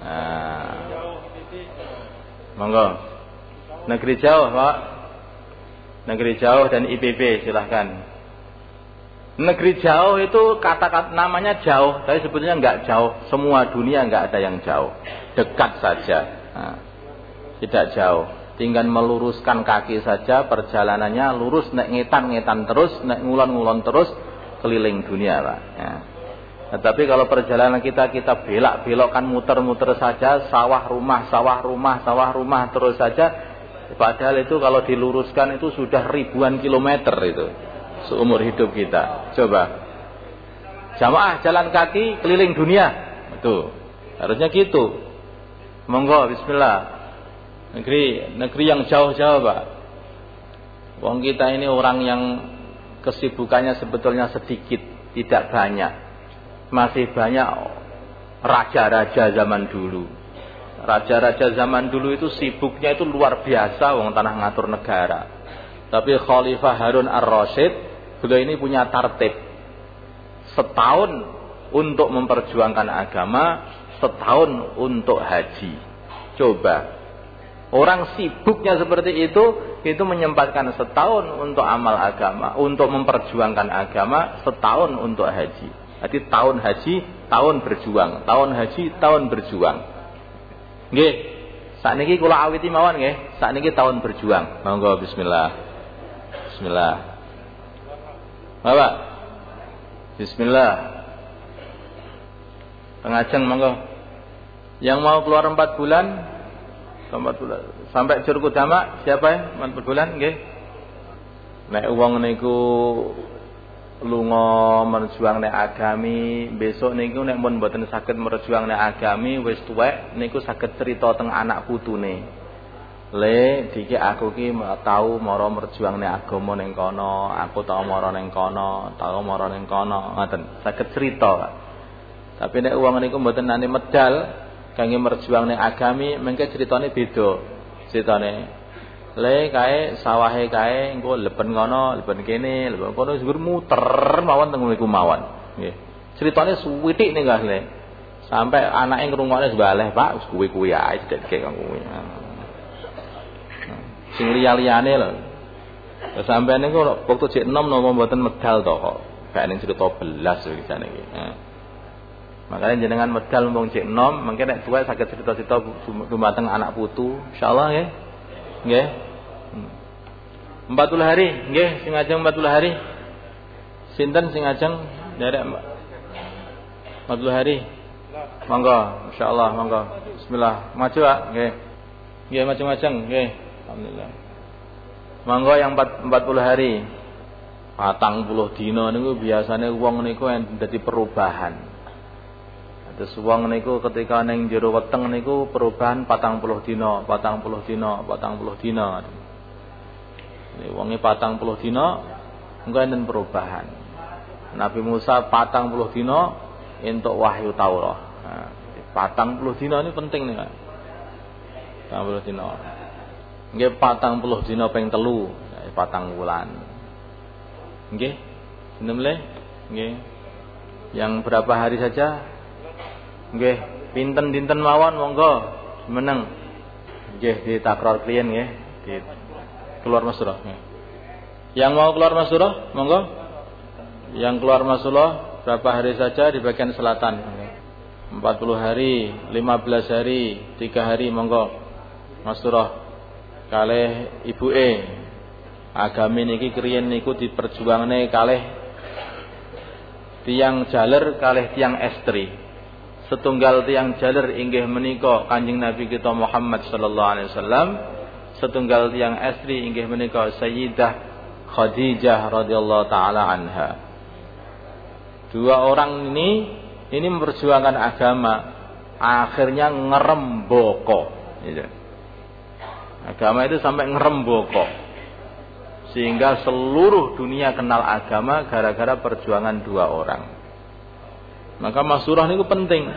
Monggo. Negeri jauh, Pak. Negeri jauh dan IPB silahkan. Negeri jauh itu kata-kata namanya jauh, tapi sebetulnya enggak jauh. Semua dunia enggak ada yang jauh, dekat saja. Tidak jauh. Tinggal meluruskan kaki saja, perjalanannya lurus, nek ngetan terus, nek ngulon terus, keliling dunia, Pak. Ya. Tetapi kalau perjalanan kita belok-belokkan, muter-muter saja, sawah rumah terus saja. Padahal itu kalau diluruskan itu sudah ribuan kilometer itu seumur hidup kita. Coba jamaah jalan kaki keliling dunia, itu harusnya gitu. Monggo, bismillah. Negeri yang jauh-jauh, Pak. Wong kita ini orang yang kesibukannya sebetulnya sedikit, tidak banyak. Masih banyak raja-raja zaman dulu. Raja-raja zaman dulu itu sibuknya itu luar biasa, wong tanah ngatur negara. Tapi Khalifah Harun ar-Rasyid, beliau ini punya tartib. Setahun untuk memperjuangkan agama, setahun untuk haji. Coba. Orang sibuknya seperti itu menyempatkan setahun untuk amal agama, untuk memperjuangkan agama, setahun untuk haji. Jadi tahun haji, tahun berjuang, tahun haji, tahun berjuang. Nggih, sakniki kula awiti mawon nggih, sakniki tahun berjuang. Monggo bismillah. Bismillah. Bapak. Bismillah. Pengajeng monggo. Yang mau keluar 4 bulan sampai Curug Utama siapa ya? 4 bulan nggih. Nek wong niku lunga merjuang nek agami, besok niku nek mun mboten saged merjuang nek agami wis tuwek niku saged crita teng anak putune. Le diki aku ki tau mara merjuang nek agama ning kono, aku tau mara ning kono, ngoten saged crita. Tapi nek wong niku mboten nani medal kangge merjuang ning agami, mengke critane beda. Critane Le kae sawahe kae engko leben kono, leben kene, leben kono sugur muter mawon teng mriku mawon. Nggih. Critane suwitik ninggal le. Sampai anake ngrungokne sebaleh, Pak, wis kuwi-kuwi ae dedeke kang kuwi. Sing liya-liyane lho. Lah sampeyan niku waktu jek enom napa mboten medal to kok. Kae ning cerita belas iki jane iki. Makanya jenengan medal wong jek enom, mengke nek tuwa saged cerita-cerita dumateng anak putu, insyaallah nggih. Nggih. 40 hari, nggih, sing ajeng 40 hari. Sinten sing ajeng nderek 40 hari? Monggo, insyaallah, monggo. Bismillah. Maju, Pak, nggih. Nggih, maju-maju, nggih. Alhamdulillah. Monggo yang 40 hari. 40 dina niku biasane wong niku dadi perubahan. Terus wong niku ketika ning jero weteng niku perubahan 40 dina, 40 dina, 40 dina. Nek wonge 40 dina engko enten perubahan. Nabi Musa 40 dina entuk wahyu Taurat. Nah, 40 dina ini penting nih, Pak. 40 dina. Nggih 40 dina ping 3, 4 wulan. Nggih. Sinten le? Nggih. Yang berapa hari saja? Nggih, pinten-dinten mawon monggo meneng. Nggih ditakrar klien nggih, di keluar Masrah. Yang mau keluar Masrah, monggo. Yang keluar Masrah berapa hari saja di bagian selatan? 40 hari, 15 hari, 3 hari monggo. Masrah kalih ibuke. Agami niki kriyen niku diperjuangne kalih tiyang jaler kalih tiyang estri. Setunggal tiyang jaler inggih menika Kanjeng Nabi kita Muhammad sallallahu alaihi wasallam. Setunggal tiyang estri inggih menika Sayyidah Khadijah radhiyallahu taala anha. Dua orang ini memperjuangkan agama, akhirnya ngeremboko. Gitu. Agama itu sampai ngeremboko, sehingga seluruh dunia kenal agama gara-gara perjuangan dua orang. Maka masurah niku penting.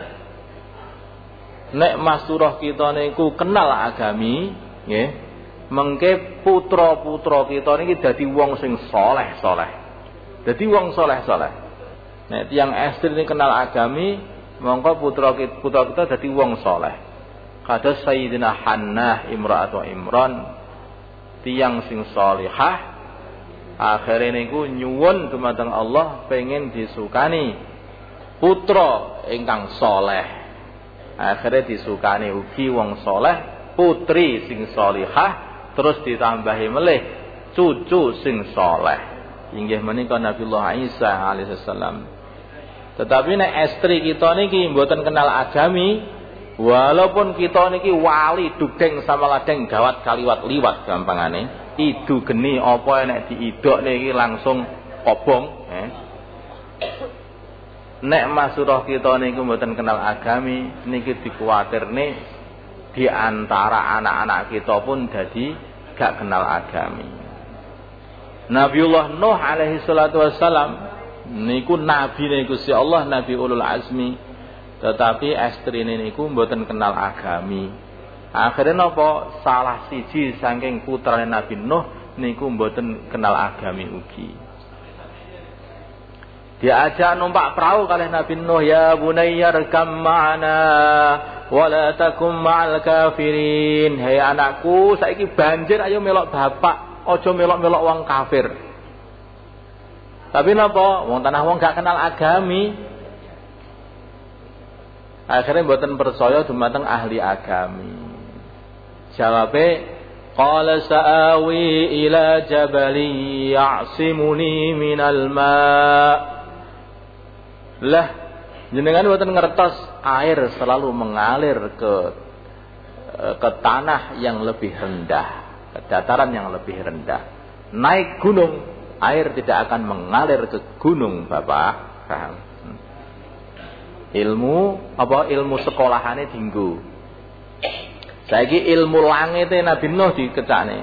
Nek masurah kita niku kenal agami, nggih, mengke putra-putra kita niki dadi wong sing saleh-saleh. Dadi wong saleh-saleh. Nek tiyang estri ini kenal agami, mongko putra kita dadi wong saleh. Kados Sayyidina Hannah imra'atu Imran, tiyang sing salihah, akhire niku nyuwun dumateng Allah pengen disukani putra ingkang saleh. Akhire disukani ugi wong saleh, putri sing salihah, terus ditambahi melih cucu sing saleh. Inggih menika Nabiullah Isa alaihissalam. Tetapi nek estri kita niki mboten kenal agami, walaupun kita niki wali dugeng sama ladeng gawat kaliwat liwat gampangane, idu geni apa nek diidok niki langsung kobong, Nek masurah kita niku mboten kenal agami, niki dikuwatirne di antara anak-anak kita pun dadi gak kenal agami. Nabiullah Nuh alaihi salatu wassalam niku nabi niku si Allah, nabi ulul azmi, tetapi estrine niku mboten kenal agami. Akhirnya napa? Salah siji saking putrane Nabi Nuh niku mboten kenal agami ugi. Diajak numpak perahu kalih Nabi Nuh, ya bunayya rkam ma'ana wa la takum ma'al kafirin. Hei anakku, saiki banjir ayo melok bapak. Ojo melok-melok wong kafir. Tapi napa? Wong tanah wong gak kenal agami. Akhirnya mboten percaya dumateng ahli agami. Jawabe, qala sa'awi ila jabali ya'simuni minal ma'. Lah, jenengan mboten ngertos air selalu mengalir ke tanah yang lebih rendah. Dataran yang lebih rendah. Naik gunung, air tidak akan mengalir ke gunung, Bapak. Paham? Ilmu sekolahane dinggo. Saiki ilmu langite Nabi Nuh dikecane.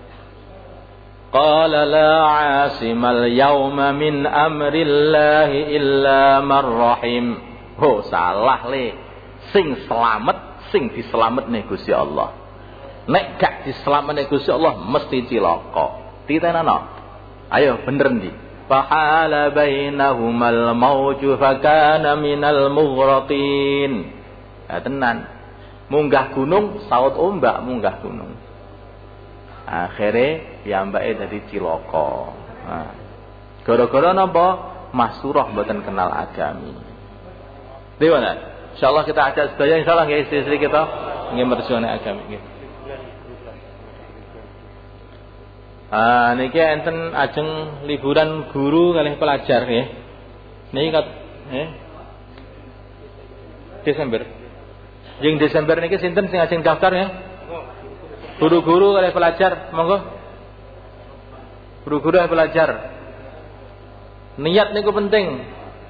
Qala la 'asimal yauma min amrillahi illa man rahim. Oh, salah le. Sing selamat, sing diselametne Gusti Allah. Nek gak diselametne Gusti Allah mesti cilaka. Titenana. Ayo bener ndi? Fahala bainahumal mauju fakana minal mughraqin. Ya tenan. Munggah gunung saut ombak munggah gunung. Akhire piyambake dadi cilaka. Nah. Gara-gara napa? Masurah mboten kenal agami. Dewana. Insyaallah kita ajak sedaya insyaallah nggih istri-istri kita nggih merjuane agami nggih. Niki enten ajeng liburan guru kalih pelajar nggih. Niki Desember. Jeng Desember niki sinten sing ajeng daftar ya? Guru-guru kalih pelajar, monggo. Guru-guru kalih pelajar. Niat niku penting.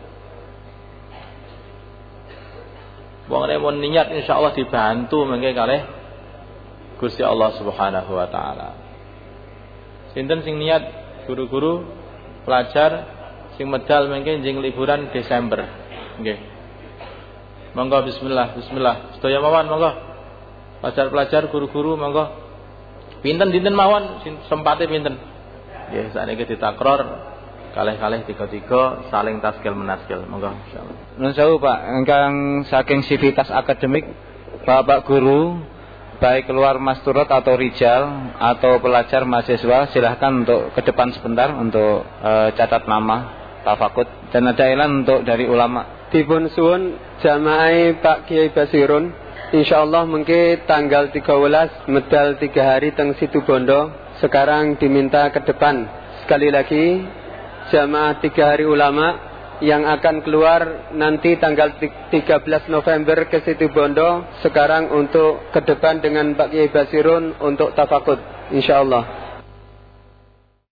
Wong nek mun niat insyaallah dibantu mengke kalih Gusti Allah Subhanahu wa taala. Sinten sing niat guru-guru pelajar sing medal mengke jeng liburan Desember. Nggih. Monggo bismillah, bismillah. Sedaya mawon monggo. Pelajar-pelajar guru-guru monggo. Pinten-pinten mawon sempate pinten. Nggih, sakniki ditakror kalih-kalih tiga-tiga saling taskil menaskil. Monggo insyaallah. Nuwun sewu Pak, ingkang saking sivitas akademik Bapak guru baik keluar masturot atau rijal atau pelajar mahasiswa silahkan untuk ke depan sebentar untuk catat nama tafakut dan ada elan untuk dari ulama. Dipun suwun jamaah Pak Kiai Basirun insyaallah mengke tanggal 13 medal 3 hari teng Situbondo sekarang diminta ke depan. Sekali lagi jamaah 3 hari ulama yang akan keluar nanti tanggal 13 November ke Situbondo sekarang untuk ke depan dengan Pak Kiai Basirun untuk tafakut insyaallah.